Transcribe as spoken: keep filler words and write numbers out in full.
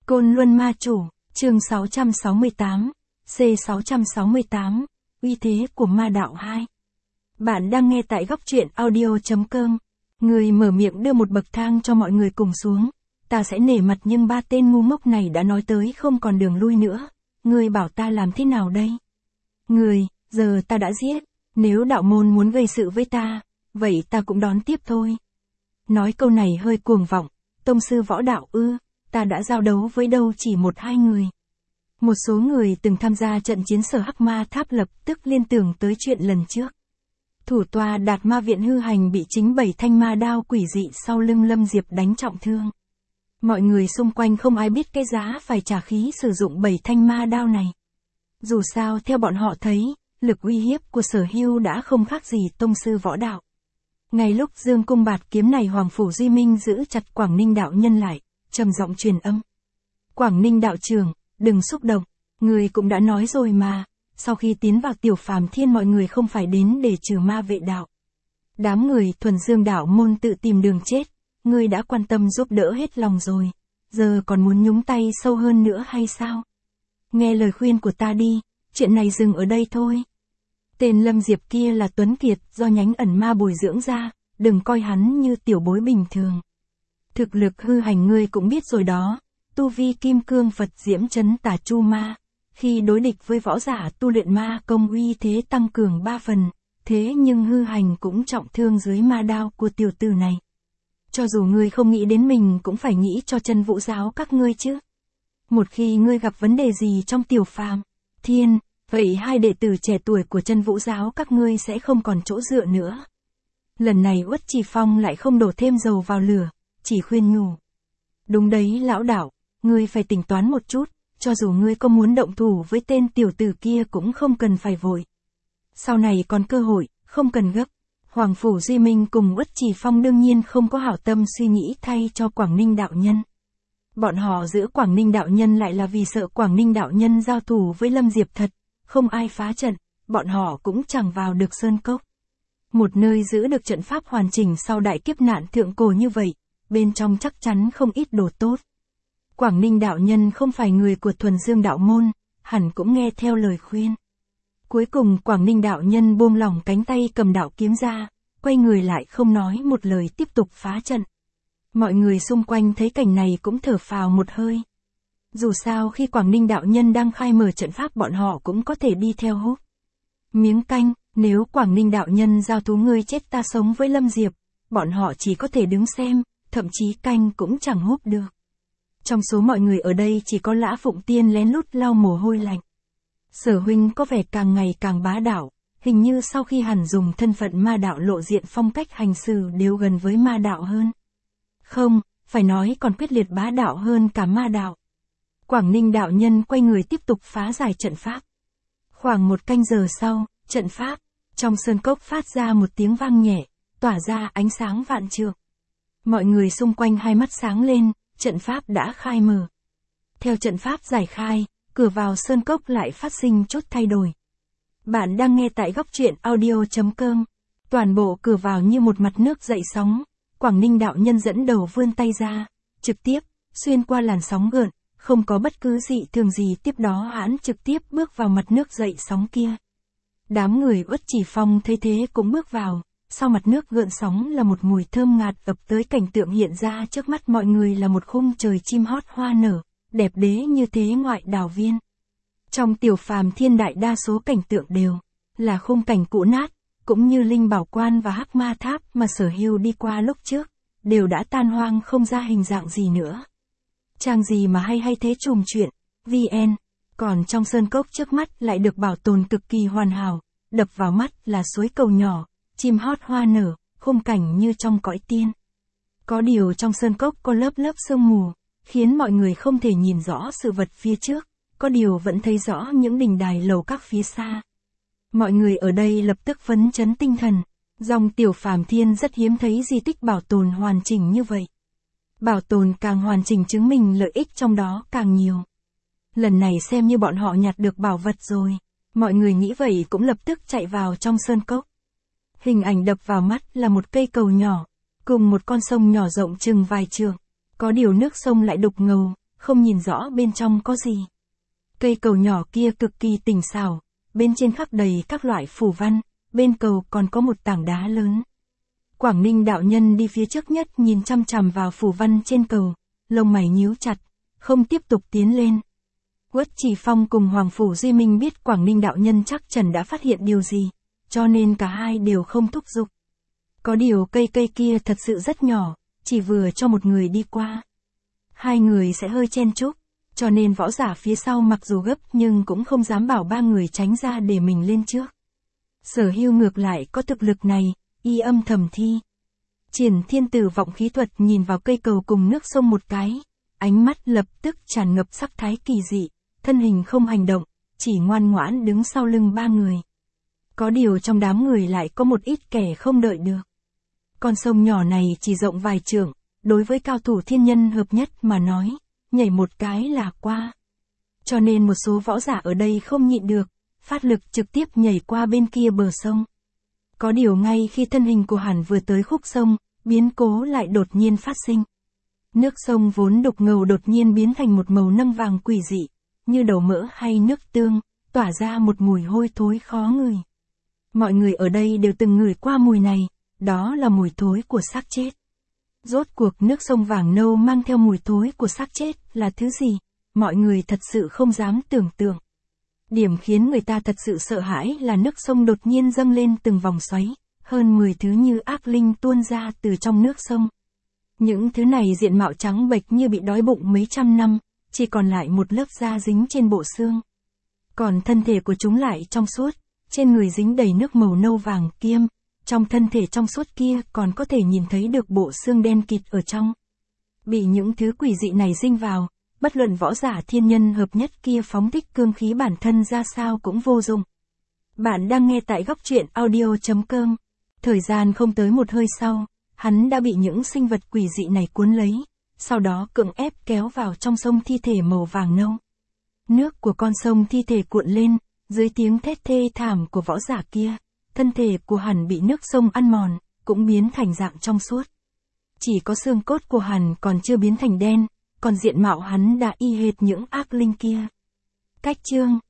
Côn Luân Ma Chủ, chương sáu trăm sáu mươi tám, C sáu trăm sáu mươi tám, uy thế của ma đạo hai. Bạn đang nghe tại góc truyện audio.com. Người mở miệng đưa một bậc thang cho mọi người cùng xuống. Ta sẽ nể mặt nhưng ba tên ngu ngốc này đã nói tới không còn đường lui nữa. Người bảo ta làm thế nào đây? Người, giờ ta đã giết. Nếu đạo môn muốn gây sự với ta, vậy ta cũng đón tiếp thôi. Nói câu này hơi cuồng vọng. Tông sư võ đạo ư, ta đã giao đấu với đâu chỉ một hai người. Một số người từng tham gia trận chiến sở Hắc Ma Tháp lập tức liên tưởng tới chuyện lần trước. Thủ tọa Đạt Ma Viện hư hành bị chính bảy thanh ma đao quỷ dị sau lưng Lâm Diệp đánh trọng thương. Mọi người xung quanh không ai biết cái giá phải trả khí sử dụng bảy thanh ma đao này. Dù sao theo bọn họ thấy, lực uy hiếp của Sở Hưu đã không khác gì tông sư võ đạo. Ngay lúc dương cung bạt kiếm này, Hoàng Phủ Duy Minh giữ chặt Quảng Ninh đạo nhân lại, trầm giọng truyền âm. Quảng Ninh đạo trưởng, đừng xúc động, người cũng đã nói rồi mà, sau khi tiến vào Tiểu Phàm Thiên mọi người không phải đến để trừ ma vệ đạo. Đám người thuần dương đạo môn tự tìm đường chết, ngươi đã quan tâm giúp đỡ hết lòng rồi, giờ còn muốn nhúng tay sâu hơn nữa hay sao? Nghe lời khuyên của ta đi, chuyện này dừng ở đây thôi. Tên Lâm Diệp kia là Tuấn Kiệt do nhánh ẩn ma bồi dưỡng ra, đừng coi hắn như tiểu bối bình thường. Thực lực hư hành ngươi cũng biết rồi đó, tu vi kim cương Phật diễm chấn tà chu ma, khi đối địch với võ giả tu luyện ma công uy thế tăng cường ba phần, thế nhưng hư hành cũng trọng thương dưới ma đao của tiểu tử này. Cho dù ngươi không nghĩ đến mình cũng phải nghĩ cho chân vũ giáo các ngươi chứ. Một khi ngươi gặp vấn đề gì trong Tiểu Phàm Thiên, vậy hai đệ tử trẻ tuổi của chân vũ giáo các ngươi sẽ không còn chỗ dựa nữa. Lần này Uất Trì Phong lại không đổ thêm dầu vào lửa, chỉ khuyên nhủ. Đúng đấy lão đạo, ngươi phải tính toán một chút, cho dù ngươi có muốn động thủ với tên tiểu tử kia cũng không cần phải vội. Sau này còn cơ hội, không cần gấp. Hoàng Phủ Duy Minh cùng Uất Trì Phong đương nhiên không có hảo tâm suy nghĩ thay cho Quảng Ninh đạo nhân. Bọn họ giữ Quảng Ninh đạo nhân lại là vì sợ Quảng Ninh đạo nhân giao thủ với Lâm Diệp thật, không ai phá trận, bọn họ cũng chẳng vào được sơn cốc. Một nơi giữ được trận pháp hoàn chỉnh sau đại kiếp nạn thượng cổ như vậy, bên trong chắc chắn không ít đồ tốt. Quảng Ninh đạo nhân không phải người của thuần dương đạo môn, hẳn cũng nghe theo lời khuyên. Cuối cùng Quảng Ninh đạo nhân buông lỏng cánh tay cầm đạo kiếm ra, quay người lại không nói một lời tiếp tục phá trận. Mọi người xung quanh thấy cảnh này cũng thở phào một hơi. Dù sao khi Quảng Ninh đạo nhân đang khai mở trận pháp bọn họ cũng có thể đi theo hút miếng canh, nếu Quảng Ninh đạo nhân giao thú ngươi chết ta sống với Lâm Diệp, bọn họ chỉ có thể đứng xem, thậm chí canh cũng chẳng hút được. Trong số mọi người ở đây chỉ có Lã Phụng Tiên lén lút lau mồ hôi lạnh. Sở huynh có vẻ càng ngày càng bá đạo, hình như sau khi hẳn dùng thân phận ma đạo lộ diện phong cách hành xử đều gần với ma đạo hơn. Không, phải nói còn quyết liệt bá đạo hơn cả ma đạo. Quảng Ninh đạo nhân quay người tiếp tục phá giải trận pháp. Khoảng một canh giờ sau, trận pháp, trong sơn cốc phát ra một tiếng vang nhẹ, tỏa ra ánh sáng vạn trượng. Mọi người xung quanh hai mắt sáng lên, trận pháp đã khai mở. Theo trận pháp giải khai, cửa vào sơn cốc lại phát sinh chút thay đổi. Bạn đang nghe tại góc truyện audio.com. Toàn bộ cửa vào như một mặt nước dậy sóng, Quảng Ninh đạo nhân dẫn đầu vươn tay ra, trực tiếp, xuyên qua làn sóng gợn, không có bất cứ dị thường gì, tiếp đó hắn trực tiếp bước vào mặt nước dậy sóng kia. Đám người Uất Trì Phong thấy thế cũng bước vào, sau mặt nước gợn sóng là một mùi thơm ngạt ập tới, cảnh tượng hiện ra trước mắt mọi người là một khung trời chim hót hoa nở, đẹp đẽ như thế ngoại đảo viên. Trong Tiểu Phàm Thiên đại đa số cảnh tượng đều là khung cảnh cũ nát, cũng như Linh Bảo Quan và Hắc Ma Tháp mà Sở Hưu đi qua lúc trước, đều đã tan hoang không ra hình dạng gì nữa. Trang gì mà hay hay thế chùm chuyện, vn, còn trong sơn cốc trước mắt lại được bảo tồn cực kỳ hoàn hảo, đập vào mắt là suối cầu nhỏ, chim hót hoa nở, khung cảnh như trong cõi tiên. Có điều trong sơn cốc có lớp lớp sương mù, khiến mọi người không thể nhìn rõ sự vật phía trước, có điều vẫn thấy rõ những đình đài lầu các phía xa. Mọi người ở đây lập tức phấn chấn tinh thần, dòng Tiểu Phàm Thiên rất hiếm thấy di tích bảo tồn hoàn chỉnh như vậy. Bảo tồn càng hoàn chỉnh chứng minh lợi ích trong đó càng nhiều. Lần này xem như bọn họ nhặt được bảo vật rồi, mọi người nghĩ vậy cũng lập tức chạy vào trong sơn cốc. Hình ảnh đập vào mắt là một cây cầu nhỏ, cùng một con sông nhỏ rộng chừng vài trượng, có điều nước sông lại đục ngầu, không nhìn rõ bên trong có gì. Cây cầu nhỏ kia cực kỳ tinh xảo, bên trên khắc đầy các loại phù văn, bên cầu còn có một tảng đá lớn. Quảng Ninh đạo nhân đi phía trước nhất nhìn chăm chằm vào phù văn trên cầu, lông mày nhíu chặt, không tiếp tục tiến lên. Uất Trì Phong cùng Hoàng Phủ Duy Minh biết Quảng Ninh đạo nhân chắc chắn đã phát hiện điều gì, cho nên cả hai đều không thúc giục. Có điều cây cây kia thật sự rất nhỏ, chỉ vừa cho một người đi qua. Hai người sẽ hơi chen chúc, cho nên võ giả phía sau mặc dù gấp nhưng cũng không dám bảo ba người tránh ra để mình lên trước. Sở Hưu ngược lại có thực lực này, y âm thầm thi. Triển Thiên Tử vọng khí thuật nhìn vào cây cầu cùng nước sông một cái, ánh mắt lập tức tràn ngập sắc thái kỳ dị, thân hình không hành động, chỉ ngoan ngoãn đứng sau lưng ba người. Có điều trong đám người lại có một ít kẻ không đợi được. Con sông nhỏ này chỉ rộng vài trượng, đối với cao thủ thiên nhân hợp nhất mà nói, nhảy một cái là qua. Cho nên một số võ giả ở đây không nhịn được, phát lực trực tiếp nhảy qua bên kia bờ sông. Có điều ngay khi thân hình của hắn vừa tới khúc sông, biến cố lại đột nhiên phát sinh. Nước sông vốn đục ngầu đột nhiên biến thành một màu nâu vàng quỷ dị, như dầu mỡ hay nước tương, tỏa ra một mùi hôi thối khó ngửi. Mọi người ở đây đều từng ngửi qua mùi này, đó là mùi thối của xác chết. Rốt cuộc nước sông vàng nâu mang theo mùi thối của xác chết là thứ gì? Mọi người thật sự không dám tưởng tượng. Điểm khiến người ta thật sự sợ hãi là nước sông đột nhiên dâng lên từng vòng xoáy, hơn mười thứ như ác linh tuôn ra từ trong nước sông. Những thứ này diện mạo trắng bệch như bị đói bụng mấy trăm năm, chỉ còn lại một lớp da dính trên bộ xương. Còn thân thể của chúng lại trong suốt, trên người dính đầy nước màu nâu vàng kiêm, trong thân thể trong suốt kia còn có thể nhìn thấy được bộ xương đen kịt ở trong. Bị những thứ quỷ dị này dinh vào, bất luận võ giả thiên nhân hợp nhất kia phóng thích cương khí bản thân ra sao cũng vô dụng. Bạn đang nghe tại góc truyện audio chấm com. Thời gian không tới một hơi sau, hắn đã bị những sinh vật quỷ dị này cuốn lấy, sau đó cưỡng ép kéo vào trong sông thi thể màu vàng nâu. Nước của con sông thi thể cuộn lên, dưới tiếng thét thê thảm của võ giả kia, thân thể của hắn bị nước sông ăn mòn, cũng biến thành dạng trong suốt. Chỉ có xương cốt của hắn còn chưa biến thành đen, còn diện mạo hắn đã y hệt những ác linh kia. Cách chương